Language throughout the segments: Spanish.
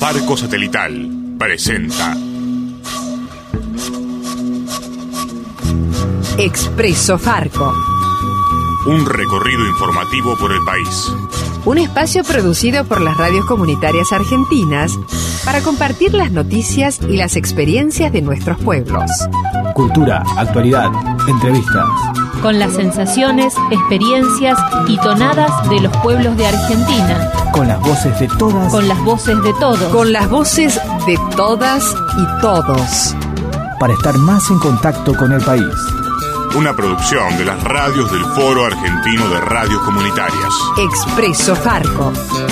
Farco Satelital presenta Expreso Farco. Un recorrido informativo por el país. Un espacio producido por las radios comunitarias argentinas para compartir las noticias y las experiencias de nuestros pueblos. Cultura, actualidad, entrevistas. Con las sensaciones, experiencias y tonadas de los pueblos de Argentina. Con las voces de todas. Con las voces de todos. Con las voces de todas y todos. Para estar más en contacto con el país. Una producción de las radios del Foro Argentino de Radios Comunitarias. Expreso Farco.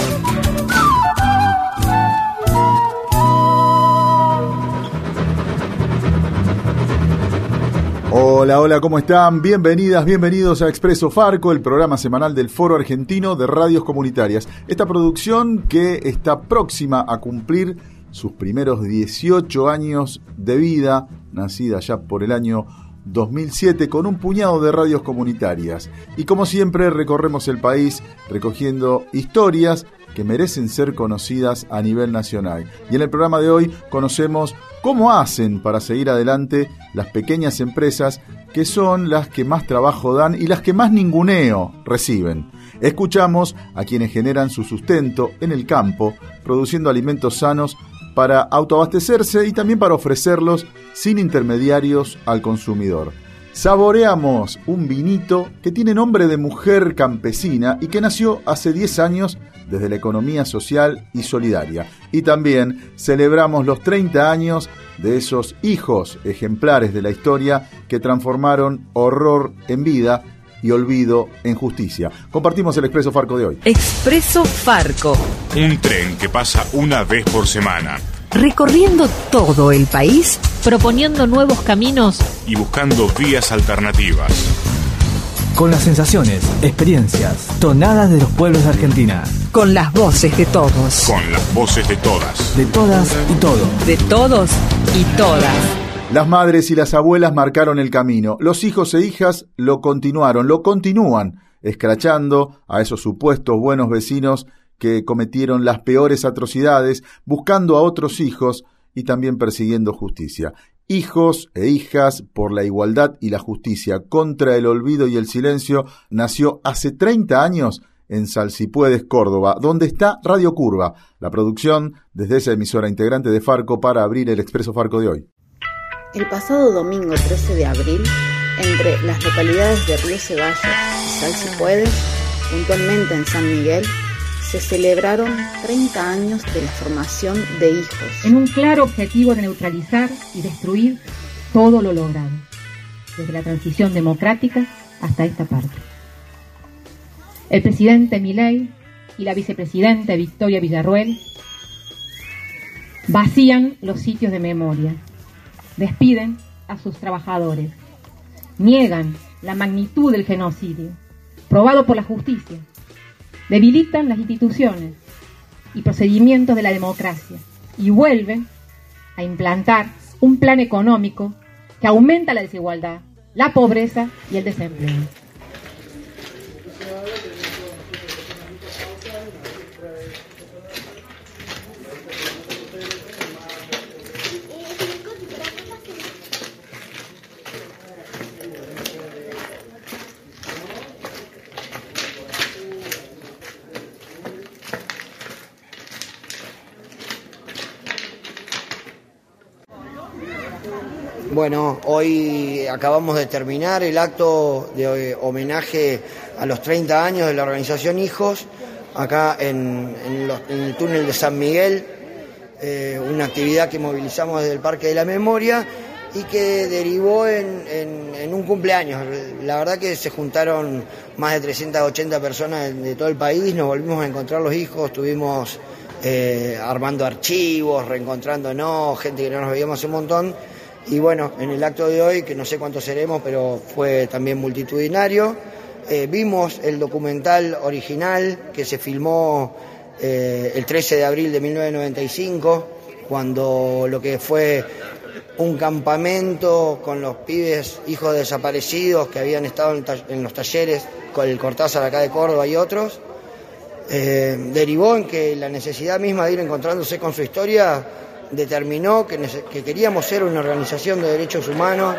Hola, hola, ¿cómo están? Bienvenidas, bienvenidos a Expreso Farco, el programa semanal del Foro Argentino de Radios Comunitarias. Esta producción que está próxima a cumplir sus primeros 18 años de vida, nacida ya por el año 2007, con un puñado de radios comunitarias. Y como siempre recorremos el país recogiendo historias que merecen ser conocidas a nivel nacional. Y en el programa de hoy conocemos cómo hacen para seguir adelante las pequeñas empresas, que son las que más trabajo dan y las que más ninguneo reciben. Escuchamos a quienes generan su sustento en el campo, produciendo alimentos sanos para autoabastecerse y también para ofrecerlos sin intermediarios al consumidor. Saboreamos un vinito que tiene nombre de mujer campesina y que nació hace 10 años desde la economía social y solidaria. Y también celebramos los 30 años de esos hijos ejemplares de la historia que transformaron horror en vida y olvido en justicia. Compartimos el Expreso Farco de hoy. Expreso Farco. Un tren que pasa una vez por semana. Recorriendo todo el país, proponiendo nuevos caminos y buscando vías alternativas. Con las sensaciones, experiencias, tonadas de los pueblos de Argentina. Con las voces de todos. Con las voces de todas. De todas y todos. De todos y todas. Las madres y las abuelas marcaron el camino. Los hijos e hijas lo continuaron, lo continúan, escrachando a esos supuestos buenos vecinos que cometieron las peores atrocidades, buscando a otros hijos y también persiguiendo justicia. Hijos e hijas por la igualdad y la justicia contra el olvido y el silencio nació hace 30 años en Salsipuedes, Córdoba, donde está Radio Curva, la producción desde esa emisora integrante de Farco para abrir el Expreso Farco de hoy. El pasado domingo 13 de abril, entre las localidades de Río Ceballos y Salsipuedes, puntualmente en San Miguel, se celebraron 30 años de la formación de hijos. En un claro objetivo de neutralizar y destruir todo lo logrado, desde la transición democrática hasta esta parte. El presidente Milei y la vicepresidenta Victoria Villarruel vacían los sitios de memoria, despiden a sus trabajadores, niegan la magnitud del genocidio, probado por la justicia, debilitan las instituciones y procedimientos de la democracia y vuelven a implantar un plan económico que aumenta la desigualdad, la pobreza y el desempleo. Bueno, hoy acabamos de terminar el acto de homenaje a los 30 años de la organización Hijos, acá en el túnel de San Miguel, una actividad que movilizamos desde el Parque de la Memoria y que derivó en un cumpleaños. La verdad que se juntaron más de 380 personas de todo el país, nos volvimos a encontrar los hijos, estuvimos armando archivos, reencontrándonos, gente que no nos veíamos hace un montón. Y bueno, en el acto de hoy, que no sé cuántos seremos, pero fue también multitudinario, vimos el documental original que se filmó el 13 de abril de 1995, cuando lo que fue un campamento con los pibes hijos desaparecidos que habían estado en los talleres con el Cortázar acá de Córdoba y otros. derivó en que la necesidad misma de ir encontrándose con su historia determinó que queríamos ser una organización de derechos humanos.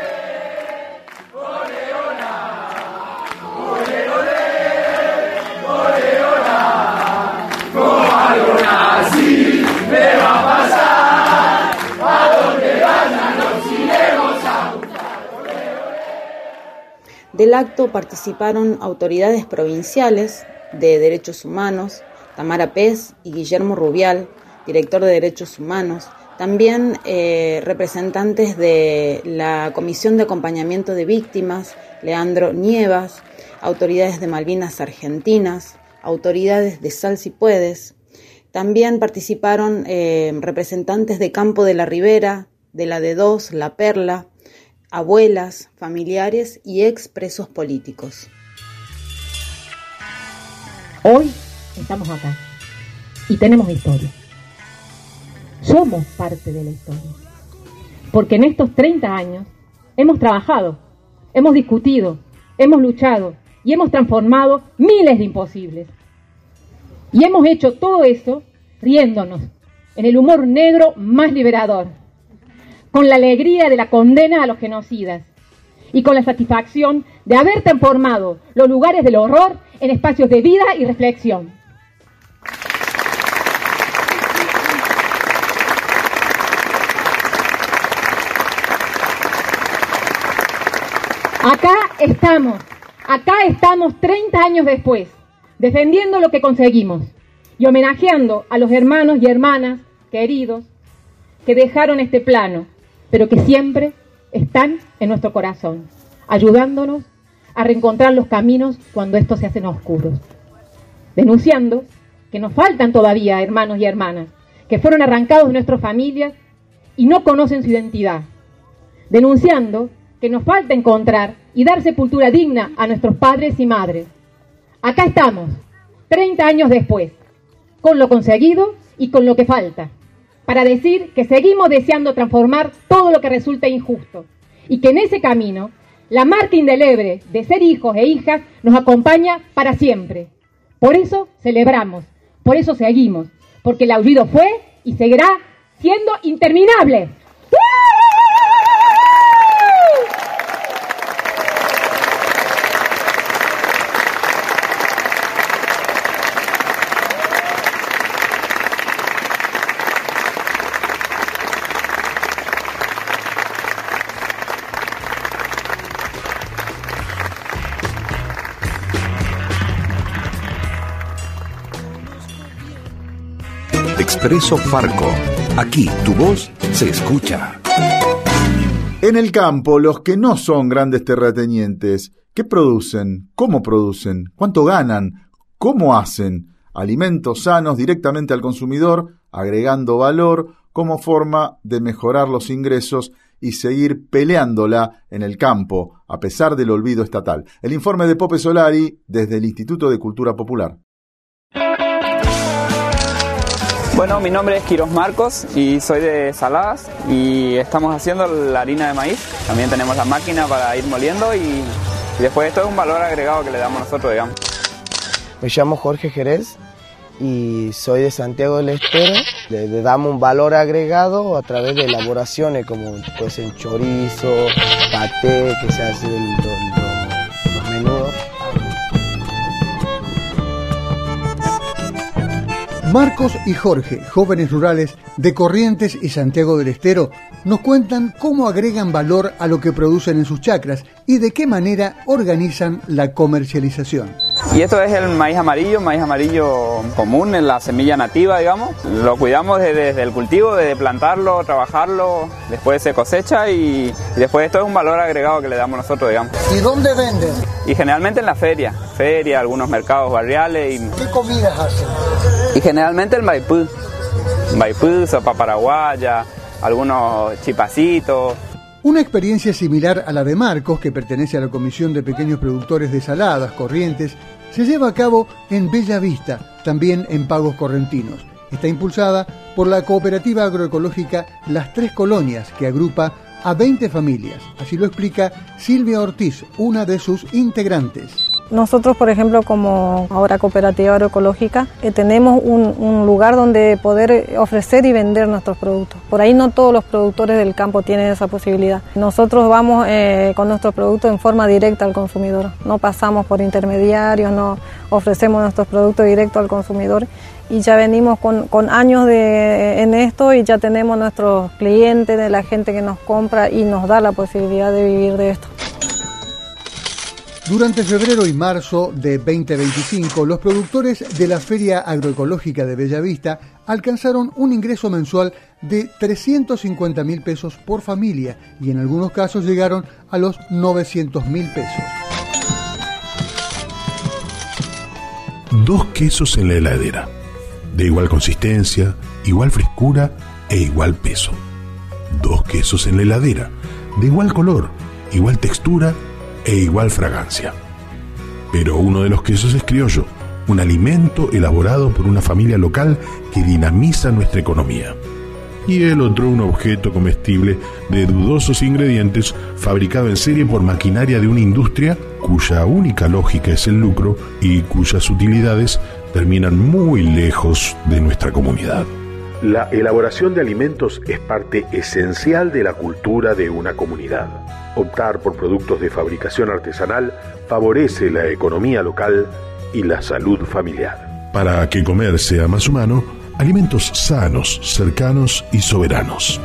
Del acto participaron autoridades provinciales de Derechos Humanos, Tamara Pez y Guillermo Rubial, director de Derechos Humanos, también representantes de la Comisión de Acompañamiento de Víctimas, Leandro Nievas, autoridades de Malvinas Argentinas, autoridades de Sal Si Puedes. También participaron representantes de Campo de la Ribera, de la D2, La Perla, abuelas, familiares y expresos políticos. Hoy estamos acá y tenemos historia. Somos parte de la historia. Porque en estos 30 años hemos trabajado, hemos discutido, hemos luchado y hemos transformado miles de imposibles. Y hemos hecho todo eso riéndonos, en el humor negro más liberador, con la alegría de la condena a los genocidas y con la satisfacción de haber transformado los lugares del horror en espacios de vida y reflexión. Acá estamos 30 años después, defendiendo lo que conseguimos y homenajeando a los hermanos y hermanas queridos que dejaron este plano, pero que siempre están en nuestro corazón, ayudándonos a reencontrar los caminos cuando estos se hacen oscuros. Denunciando que nos faltan todavía hermanos y hermanas, que fueron arrancados de nuestras familias y no conocen su identidad. Denunciando que nos falta encontrar y dar sepultura digna a nuestros padres y madres. Acá estamos, 30 años después, con lo conseguido y con lo que falta, para decir que seguimos deseando transformar todo lo que resulta injusto y que en ese camino la marca indeleble de ser hijos e hijas nos acompaña para siempre. Por eso celebramos, por eso seguimos, porque el aullido fue y seguirá siendo interminable. Expreso Farco. Aquí tu voz se escucha. En el campo, los que no son grandes terratenientes, ¿qué producen? ¿Cómo producen? ¿Cuánto ganan? ¿Cómo hacen? Alimentos sanos directamente al consumidor, agregando valor como forma de mejorar los ingresos y seguir peleándola en el campo, a pesar del olvido estatal. El informe de Pope Solari desde el Instituto de Cultura Popular. Bueno, mi nombre es Quiros Marcos y soy de Saladas y estamos haciendo la harina de maíz. También tenemos la máquina para ir moliendo y después esto es un valor agregado que le damos nosotros, digamos. Me llamo Jorge Jerez y soy de Santiago del Estero. Le damos un valor agregado a través de elaboraciones como pues el chorizo, paté, que se hace los menudos. Marcos y Jorge, jóvenes rurales de Corrientes y Santiago del Estero, nos cuentan cómo agregan valor a lo que producen en sus chacras y de qué manera organizan la comercialización. Y esto es el maíz amarillo común, en la semilla nativa, digamos. Lo cuidamos desde el cultivo, desde plantarlo, trabajarlo, después se cosecha y después esto es un valor agregado que le damos nosotros, digamos. ¿Y dónde venden? Y generalmente en la feria, algunos mercados barriales. ¿Qué comidas hacen? Y generalmente el maipú, sopa paraguaya, algunos chipacitos. Una experiencia similar a la de Marcos, que pertenece a la Comisión de Pequeños Productores de Saladas, Corrientes, se lleva a cabo en Bella Vista, también en Pagos Correntinos. Está impulsada por la cooperativa agroecológica Las Tres Colonias, que agrupa a 20 familias. Así lo explica Silvia Ortiz, una de sus integrantes. Nosotros, por ejemplo, como ahora cooperativa agroecológica, tenemos un lugar donde poder ofrecer y vender nuestros productos. Por ahí no todos los productores del campo tienen esa posibilidad. Nosotros vamos con nuestros productos en forma directa al consumidor. No pasamos por intermediarios, no ofrecemos nuestros productos directos al consumidor. Y ya venimos con años en esto y ya tenemos nuestros clientes, de la gente que nos compra y nos da la posibilidad de vivir de esto. Durante febrero y marzo de 2025, los productores de la Feria Agroecológica de Bellavista alcanzaron un ingreso mensual de 350.000 pesos por familia y en algunos casos llegaron a los 900.000 pesos. 2 quesos en la heladera, de igual consistencia, igual frescura e igual peso. 2 quesos en la heladera, de igual color, igual textura e igual fragancia. Pero uno de los quesos es criollo, un alimento elaborado por una familia local que dinamiza nuestra economía. Y el otro un objeto comestible de dudosos ingredientes fabricado en serie por maquinaria de una industria cuya única lógica es el lucro y cuyas utilidades terminan muy lejos de nuestra comunidad. La elaboración de alimentos es parte esencial de la cultura de una comunidad. Optar por productos de fabricación artesanal favorece la economía local y la salud familiar. Para que comer sea más humano, alimentos sanos, cercanos y soberanos.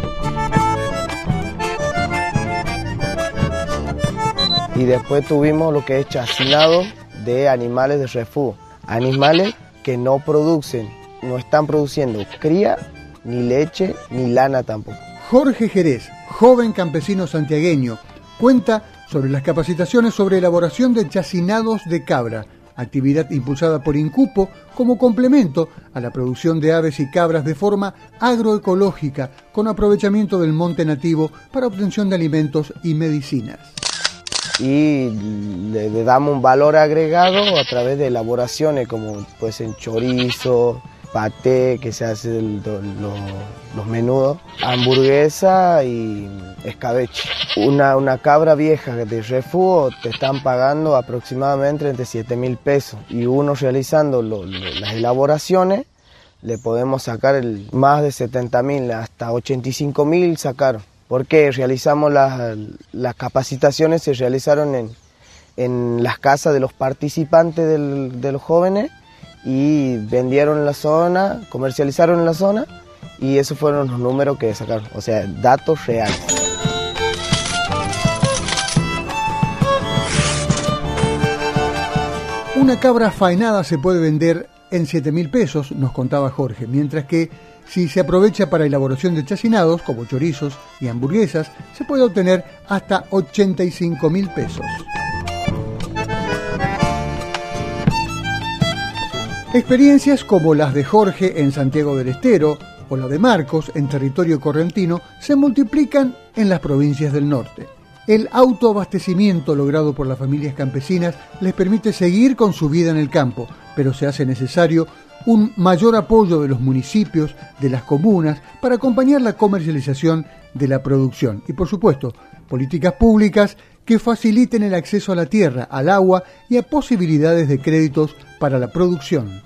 Y después tuvimos lo que es chacinado de animales de refugio. Animales que no están produciendo cría, ni leche, ni lana tampoco. Jorge Jerez, joven campesino santiagueño, cuenta sobre las capacitaciones sobre elaboración de chacinados de cabra, actividad impulsada por Incupo como complemento a la producción de aves y cabras de forma agroecológica con aprovechamiento del monte nativo para obtención de alimentos y medicinas. Y le damos un valor agregado a través de elaboraciones como pues en chorizo, paté, que se hace los menudos, hamburguesa y escabeche. Una cabra vieja de refugio te están pagando aproximadamente entre 7.000 pesos y uno realizando las elaboraciones le podemos sacar más de 70.000 hasta 85.000 sacaron. Porque realizamos las capacitaciones, se realizaron en las casas de los participantes de los jóvenes y vendieron en la zona, comercializaron en la zona y esos fueron los números que sacaron, o sea, datos reales. Una cabra faenada se puede vender en 7.000 pesos, nos contaba Jorge, mientras que si se aprovecha para elaboración de chacinados, como chorizos y hamburguesas, se puede obtener hasta 85.000 pesos. Experiencias como las de Jorge en Santiago del Estero o la de Marcos en territorio correntino se multiplican en las provincias del norte. El autoabastecimiento logrado por las familias campesinas les permite seguir con su vida en el campo, pero se hace necesario un mayor apoyo de los municipios, de las comunas, para acompañar la comercialización de la producción. Y por supuesto, políticas públicas que faciliten el acceso a la tierra, al agua y a posibilidades de créditos para la producción.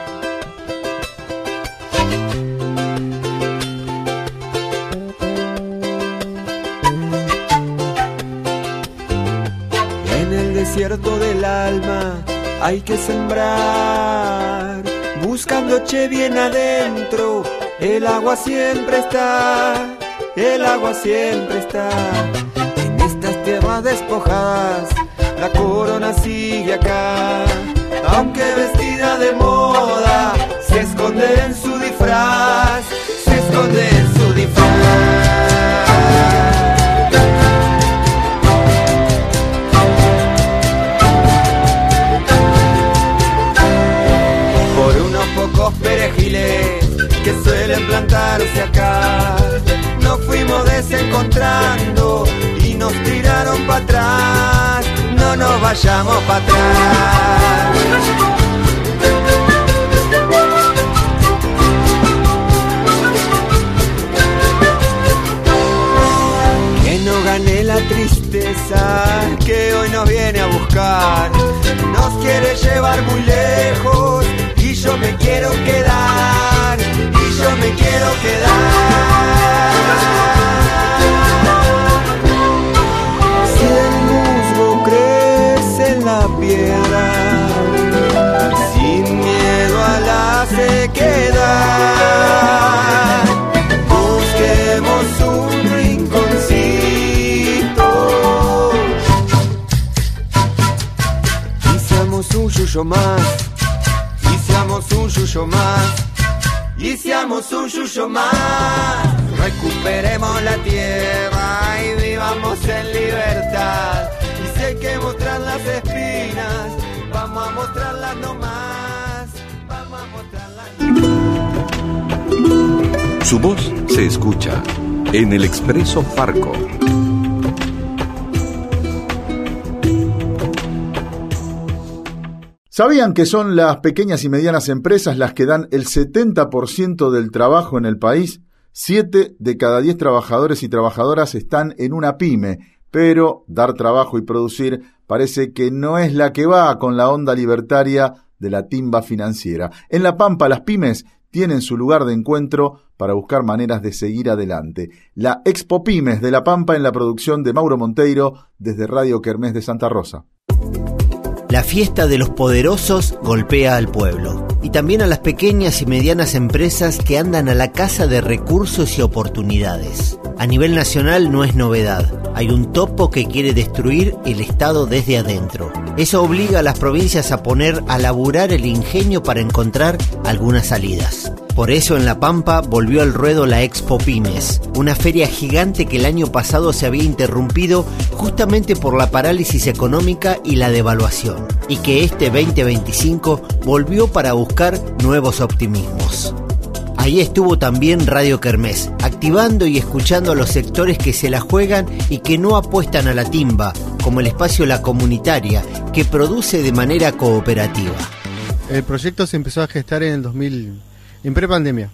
En el desierto del alma hay que sembrar, buscando bien adentro, el agua siempre está, el agua siempre está. En estas tierras despojadas, la corona sigue acá, aunque vestida de moda, se esconde en su disfraz, se esconde en su disfraz. Pocos perejiles que suelen plantarse acá, nos fuimos desencontrando y nos tiraron para atrás, no nos vayamos para atrás. Que no gane la tristeza que hoy nos viene a buscar, llevar muy lejos y yo me quiero quedar, y yo me quiero quedar. Si el musgo crece en la piedra, sin miedo a la sequedad, busquemos un rinconcito y seamos un yuyo más, y seamos un yuyo más, y seamos un yuyo más. Recuperemos la tierra y vivamos en libertad. Y si hay que mostrar las espinas, vamos a mostrarlas nomás, vamos a mostrarlas. Su voz se escucha en el Expreso Farco. ¿Sabían que son las pequeñas y medianas empresas las que dan el 70% del trabajo en el país? 7 de cada 10 trabajadores y trabajadoras están en una pyme, pero dar trabajo y producir parece que no es la que va con la onda libertaria de la timba financiera. En La Pampa, las pymes tienen su lugar de encuentro para buscar maneras de seguir adelante. La Expo Pymes de La Pampa en la producción de Mauro Monteiro desde Radio Kermés de Santa Rosa. La fiesta de los poderosos golpea al pueblo y también a las pequeñas y medianas empresas que andan a la caza de recursos y oportunidades. A nivel nacional no es novedad. Hay un topo que quiere destruir el Estado desde adentro. Eso obliga a las provincias a poner a laburar el ingenio para encontrar algunas salidas. Por eso en La Pampa volvió al ruedo la Expo Pymes, una feria gigante que el año pasado se había interrumpido justamente por la parálisis económica y la devaluación, y que este 2025 volvió para buscar nuevos optimismos. Ahí estuvo también Radio Kermés, activando y escuchando a los sectores que se la juegan y que no apuestan a la timba, como el espacio La Comunitaria, que produce de manera cooperativa. El proyecto se empezó a gestar en el 2000, en prepandemia,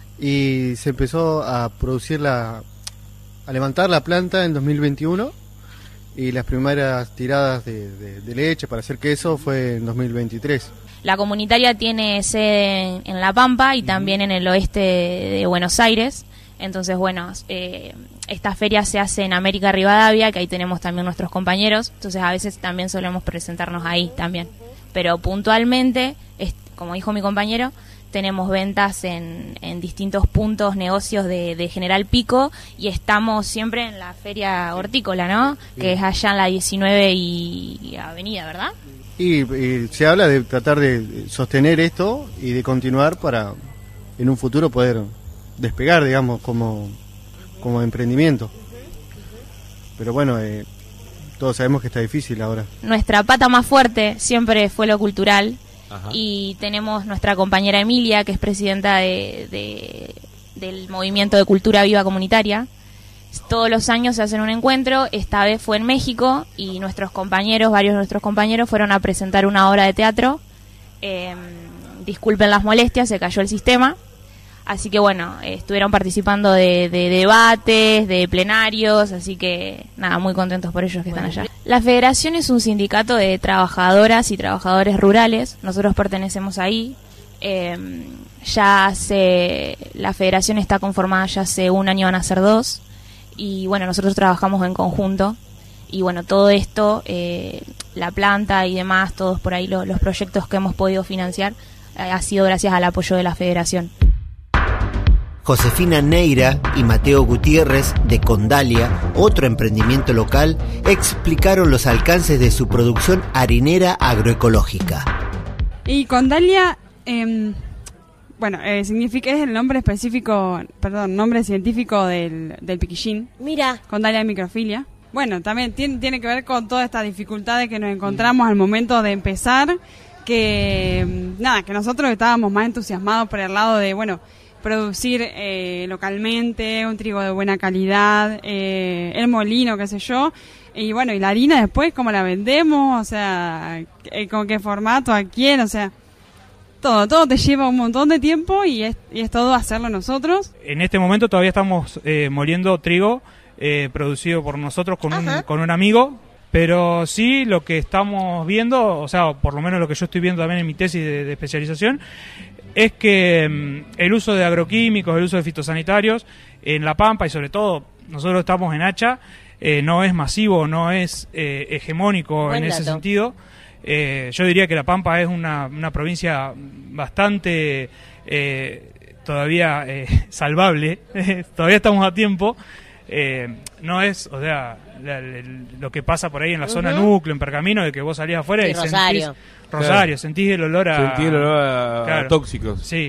y se empezó a producir a levantar la planta en 2021, y las primeras tiradas de leche para hacer queso fue en 2023. La comunitaria tiene sede en La Pampa y también en el oeste de Buenos Aires. Entonces, bueno, esta feria se hace en América Rivadavia, que ahí tenemos también nuestros compañeros. Entonces, a veces también solemos presentarnos ahí también. Pero puntualmente, como dijo mi compañero, tenemos ventas en distintos puntos, negocios de General Pico, y estamos siempre en la feria hortícola, ¿no? Sí. Que es allá en la 19 y Avenida, ¿verdad? Y se habla de tratar de sostener esto y de continuar para en un futuro poder despegar, digamos, como emprendimiento. Pero bueno, todos sabemos que está difícil ahora. Nuestra pata más fuerte siempre fue lo cultural. Ajá. Y tenemos nuestra compañera Emilia, que es presidenta del Movimiento de Cultura Viva Comunitaria. Todos los años se hacen un encuentro, esta vez fue en México, y varios de nuestros compañeros fueron a presentar una obra de teatro. Disculpen las molestias, se cayó el sistema. Así que bueno, estuvieron participando de debates, de plenarios, así que nada, muy contentos por ellos que están allá. La Federación es un sindicato de trabajadoras y trabajadores rurales, nosotros pertenecemos ahí. La Federación está conformada ya hace un año, van a ser 2, y bueno, nosotros trabajamos en conjunto. Y bueno, todo esto, la planta y demás, todos por ahí los proyectos que hemos podido financiar, ha sido gracias al apoyo de la Federación. Josefina Neira y Mateo Gutiérrez de Condalia, otro emprendimiento local, explicaron los alcances de su producción harinera agroecológica. Y Condalia, significa, es el nombre científico del piquillín. Mira. Condalia microfilia. Bueno, también tiene que ver con todas estas dificultades que nos encontramos al momento de empezar, que nosotros estábamos más entusiasmados por el lado de, producir localmente, un trigo de buena calidad, el molino, qué sé yo, y y la harina después, cómo la vendemos, o sea, con qué formato, a quién, o sea, todo te lleva un montón de tiempo y es todo hacerlo nosotros. En este momento todavía estamos moliendo trigo producido por nosotros con un amigo, Pero sí, lo que estamos viendo, o sea, por lo menos lo que yo estoy viendo también en mi tesis de especialización, es que el uso de agroquímicos, el uso de fitosanitarios en La Pampa, y sobre todo nosotros estamos en Hacha, no es masivo, no es hegemónico. Buen en dato. Ese sentido. Yo diría que La Pampa es una provincia bastante todavía salvable, todavía estamos a tiempo. No es, o sea, lo que pasa por ahí en la zona núcleo, en Pergamino, de que vos salís afuera y Rosario. Sentís el olor a... Claro. Tóxicos. Sí.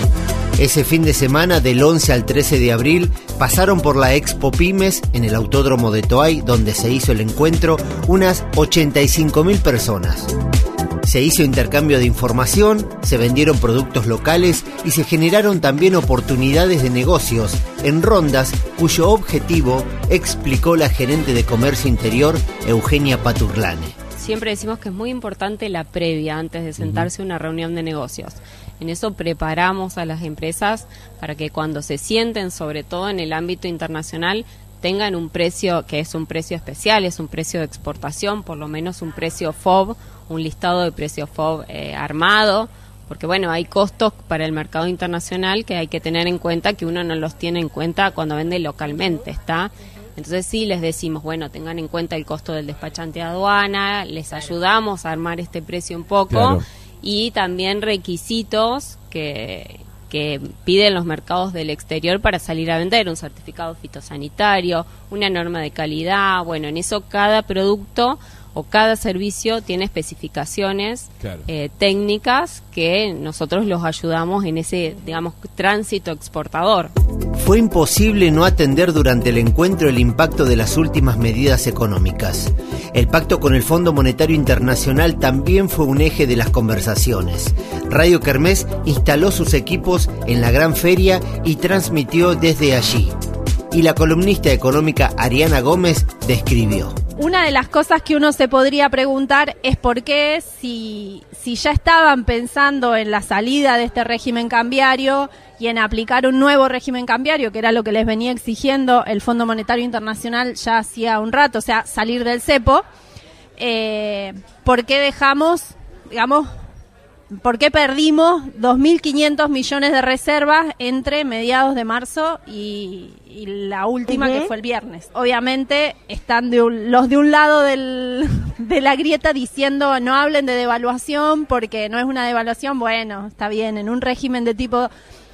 Ese fin de semana, del 11 al 13 de abril, pasaron por la Expo Pymes en el Autódromo de Toay, donde se hizo el encuentro, unas 85.000 personas. Se hizo intercambio de información, se vendieron productos locales y se generaron también oportunidades de negocios en rondas cuyo objetivo explicó la gerente de Comercio Interior, Eugenia Paturlane. Siempre decimos que es muy importante la previa antes de sentarse a una reunión de negocios. En eso preparamos a las empresas para que cuando se sienten, sobre todo en el ámbito internacional, tengan un precio que es un precio especial, es un precio de exportación, por lo menos un precio FOB, un listado de precios FOB armado, porque bueno, hay costos para el mercado internacional que hay que tener en cuenta, que uno no los tiene en cuenta cuando vende localmente, ¿está? Entonces sí les decimos, bueno, tengan en cuenta el costo del despachante de aduana, les ayudamos a armar este precio un poco, claro. Y también requisitos que piden los mercados del exterior para salir a vender, un certificado fitosanitario, una norma de calidad. Bueno, en eso cada producto o cada servicio tiene especificaciones, claro. Técnicas que nosotros los ayudamos en ese, digamos, tránsito exportador. Fue imposible no atender durante el encuentro el impacto de las últimas medidas económicas. El pacto con el Fondo Monetario Internacional también fue un eje de las conversaciones. Radio Kermés instaló sus equipos en la gran feria y transmitió desde allí. Y la columnista económica Ariana Gómez describió. Una de las cosas que uno se podría preguntar es por qué, si ya estaban pensando en la salida de este régimen cambiario y en aplicar un nuevo régimen cambiario, que era lo que les venía exigiendo el Fondo Monetario Internacional ya hacía un rato, o sea, salir del cepo, ¿por qué dejamos, digamos, por qué perdimos 2.500 millones de reservas entre mediados de marzo y la última, que fue el viernes? Obviamente están los de un lado de la grieta diciendo no hablen de devaluación porque no es una devaluación. Bueno, está bien, en un régimen de tipo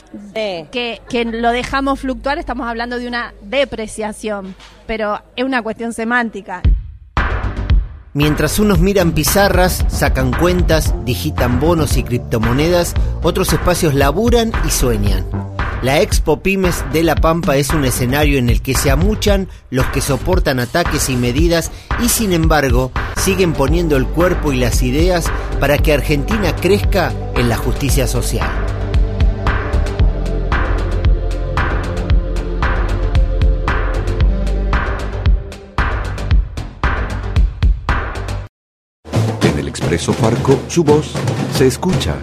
que lo dejamos fluctuar estamos hablando de una depreciación, pero es una cuestión semántica. Mientras unos miran pizarras, sacan cuentas, digitan bonos y criptomonedas, otros espacios laburan y sueñan. La Expo Pymes de La Pampa es un escenario en el que se amuchan los que soportan ataques y medidas y, sin embargo, siguen poniendo el cuerpo y las ideas para que Argentina crezca en la justicia social. Expreso Farco, su voz se escucha.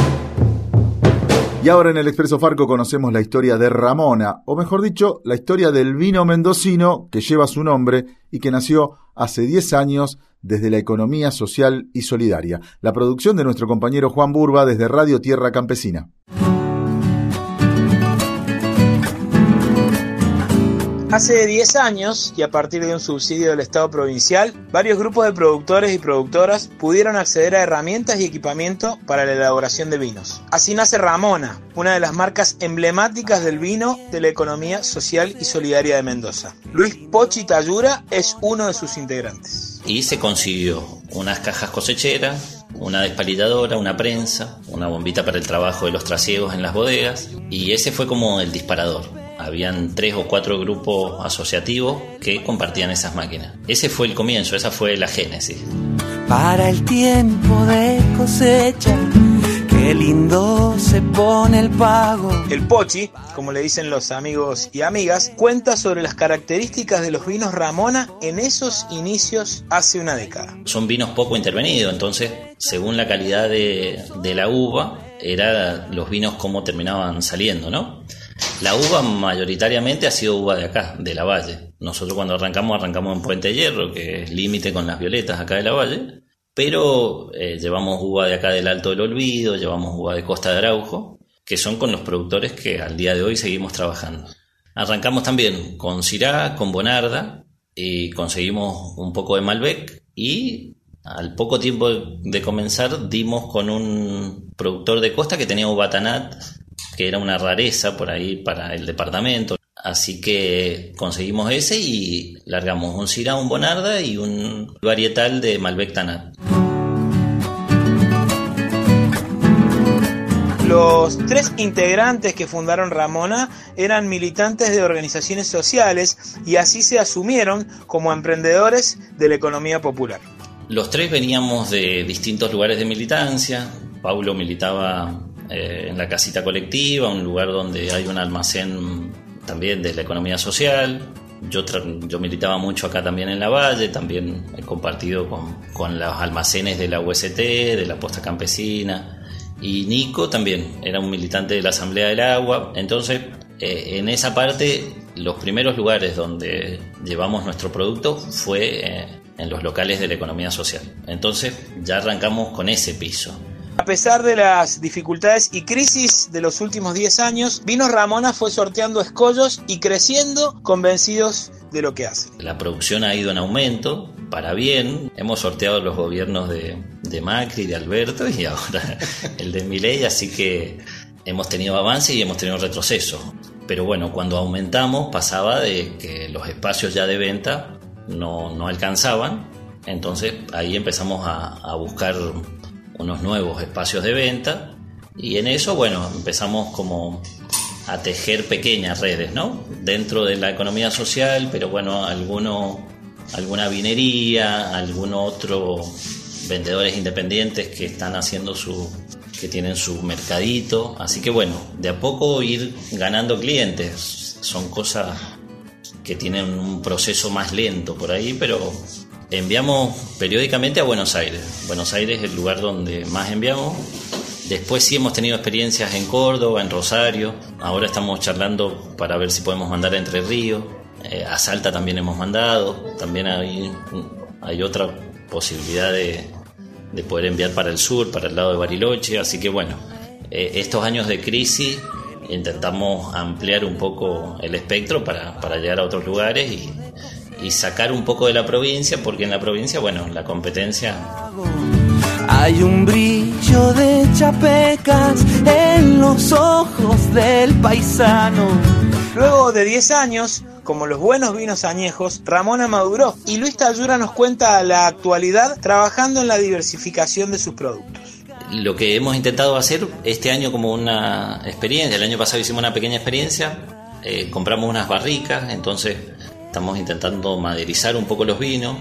Y ahora en el Expreso Farco conocemos la historia de Ramona, o mejor dicho, la historia del vino mendocino que lleva su nombre y que nació hace 10 años desde la economía social y solidaria. La producción de nuestro compañero Juan Burba desde Radio Tierra Campesina. Hace 10 años, y a partir de un subsidio del Estado provincial, varios grupos de productores y productoras pudieron acceder a herramientas y equipamiento para la elaboración de vinos. Así nace Ramona, una de las marcas emblemáticas del vino de la economía social y solidaria de Mendoza. Luis Pochi Tayura es uno de sus integrantes. Y se consiguió unas cajas cosecheras, una despalilladora, una prensa, una bombita para el trabajo de los trasiegos en las bodegas, y ese fue como el disparador. Habían 3 o 4 grupos asociativos que compartían esas máquinas. Ese fue el comienzo, esa fue la génesis. Para el tiempo de cosecha, qué lindo se pone el pago. El Pochi, como le dicen los amigos y amigas, cuenta sobre las características de los vinos Ramona en esos inicios hace una década. Son vinos poco intervenidos, entonces, según la calidad de la uva, eran los vinos cómo terminaban saliendo, ¿no? La uva mayoritariamente ha sido uva de acá, de la Valle. Nosotros cuando arrancamos en Puente Hierro, que es límite con las Violetas acá de la Valle, pero llevamos uva de acá del Alto del Olvido, llevamos uva de Costa de Araujo, que son con los productores que al día de hoy seguimos trabajando. Arrancamos también con Syrah, con Bonarda, y conseguimos un poco de Malbec, y al poco tiempo de comenzar dimos con un productor de costa que tenía uva Tanat, que era una rareza por ahí para el departamento. Así que conseguimos ese y largamos un Syrah, un Bonarda y un varietal de Malbec Tanat. Los 3 integrantes que fundaron Ramona eran militantes de organizaciones sociales y así se asumieron como emprendedores de la economía popular. Los 3 veníamos de distintos lugares de militancia. Paulo militaba en la casita colectiva, un lugar donde hay un almacén también de la economía social. Yo militaba mucho acá también en la Valle, también he compartido con los almacenes de la UST, de la Posta Campesina. Y Nico también era un militante de la Asamblea del Agua. Entonces, en esa parte, los primeros lugares donde llevamos nuestro producto fue en los locales de la economía social. Entonces, ya arrancamos con ese piso. A pesar de las dificultades y crisis de los últimos 10 años, Vinos Ramona fue sorteando escollos y creciendo, convencidos de lo que hace. La producción ha ido en aumento, para bien. Hemos sorteado los gobiernos de Macri, de Alberto y ahora el de Milei, así que hemos tenido avance y hemos tenido retroceso. Pero bueno, cuando aumentamos pasaba de que los espacios ya de venta no alcanzaban, entonces ahí empezamos a buscar unos nuevos espacios de venta y en eso, bueno, empezamos como a tejer pequeñas redes, ¿no? Dentro de la economía social, pero bueno, alguna vinería, algún otro vendedores independientes que están haciendo que tienen su mercadito, así que bueno, de a poco ir ganando clientes, son cosas que tienen un proceso más lento por ahí, pero enviamos periódicamente a Buenos Aires. Buenos Aires es el lugar donde más enviamos. Después sí hemos tenido experiencias en Córdoba, en Rosario. Ahora estamos charlando para ver si podemos mandar a Entre Ríos. A Salta también hemos mandado. También hay otra posibilidad de poder enviar para el sur, para el lado de Bariloche. Así que bueno, estos años de crisis intentamos ampliar un poco el espectro para llegar a otros lugares y sacar un poco de la provincia, porque en la provincia, bueno, la competencia... Hay un brillo de chapecas en los ojos del paisano. Luego de 10 años, como los buenos vinos añejos, Ramona maduró y Luis Tallura nos cuenta la actualidad trabajando en la diversificación de sus productos. Lo que hemos intentado hacer este año como una experiencia, el año pasado hicimos una pequeña experiencia, compramos unas barricas, entonces estamos intentando maderizar un poco los vinos.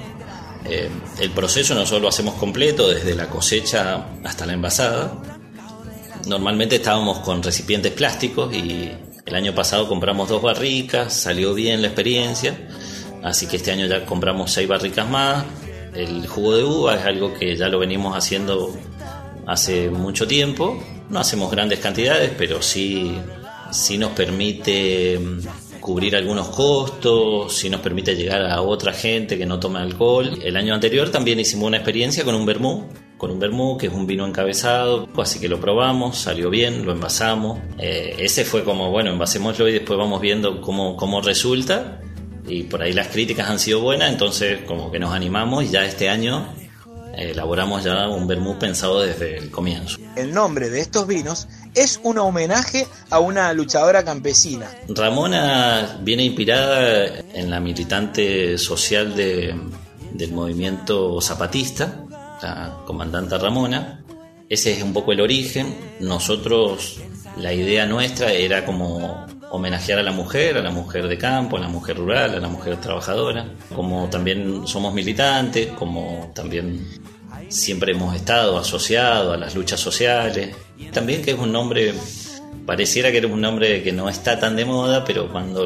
El proceso nosotros lo hacemos completo, desde la cosecha hasta la envasada. Normalmente estábamos con recipientes plásticos y el año pasado compramos 2 barricas, salió bien la experiencia, así que este año ya compramos 6 barricas más. El jugo de uva es algo que ya lo venimos haciendo hace mucho tiempo, no hacemos grandes cantidades, pero sí nos permite cubrir algunos costos, sí nos permite llegar a otra gente que no toma alcohol. El año anterior también hicimos una experiencia con un vermú, que es un vino encabezado, así que lo probamos, salió bien, lo envasamos. Ese fue como, bueno, envasémoslo y después vamos viendo cómo resulta, y por ahí las críticas han sido buenas, entonces como que nos animamos y ya este año elaboramos ya un vermú pensado desde el comienzo. El nombre de estos vinos es un homenaje a una luchadora campesina. Ramona viene inspirada en la militante social del movimiento zapatista, la comandante Ramona. Ese es un poco el origen. Nosotros, la idea nuestra era como homenajear a la mujer de campo, a la mujer rural, a la mujer trabajadora. Como también somos militantes, como también siempre hemos estado asociados a las luchas sociales. También que es un nombre, pareciera que era un nombre que no está tan de moda, pero cuando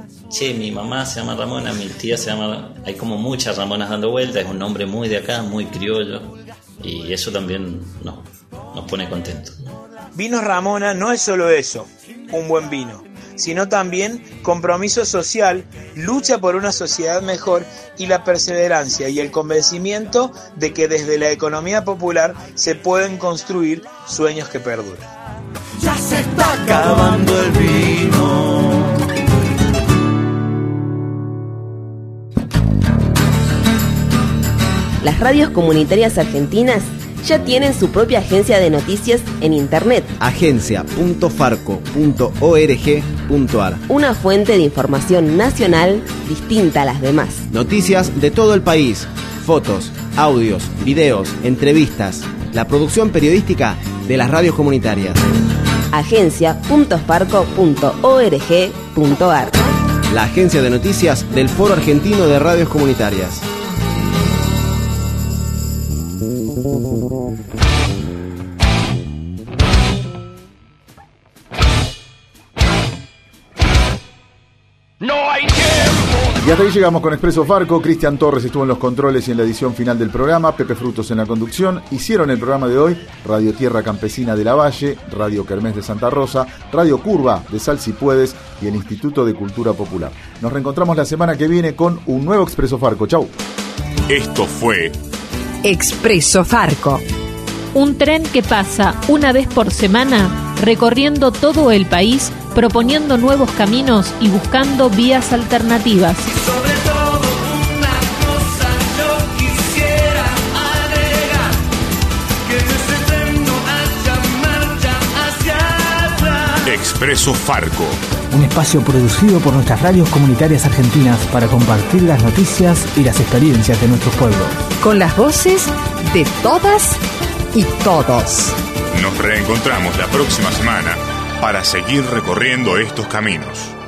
mi mamá se llama Ramona, mi tía se llama... Hay como muchas Ramonas dando vueltas, es un nombre muy de acá, muy criollo, y eso también nos pone contentos. Vinos Ramona no es solo eso, un buen vino, sino también compromiso social, lucha por una sociedad mejor y la perseverancia y el convencimiento de que desde la economía popular se pueden construir sueños que perduran. Ya se está acabando el vino. Las radios comunitarias argentinas ya tienen su propia agencia de noticias en internet. agencia.farco.org.ar. Una fuente de información nacional distinta a las demás. Noticias de todo el país, fotos, audios, videos, entrevistas, la producción periodística de las radios comunitarias. agencia.farco.org.ar. La agencia de noticias del Foro Argentino de Radios Comunitarias. Y hasta ahí llegamos con Expreso Farco. Cristian Torres estuvo en los controles y en la edición final del programa. Pepe Frutos en la conducción. Hicieron el programa de hoy Radio Tierra Campesina de la Valle, Radio Kermés de Santa Rosa, Radio Curva de Sal Si Puedes y el Instituto de Cultura Popular. Nos reencontramos la semana que viene con un nuevo Expreso Farco. Chau. Esto fue Expreso Farco. Un tren que pasa una vez por semana recorriendo todo el país, proponiendo nuevos caminos y buscando vías alternativas. Sobre todo una cosa yo quisiera agregar, que en ese tren no haya marcha hacia atrás. Expreso Farco. Un espacio producido por nuestras radios comunitarias argentinas para compartir las noticias y las experiencias de nuestros pueblos. Con las voces de todas y todos. Nos reencontramos la próxima semana para seguir recorriendo estos caminos.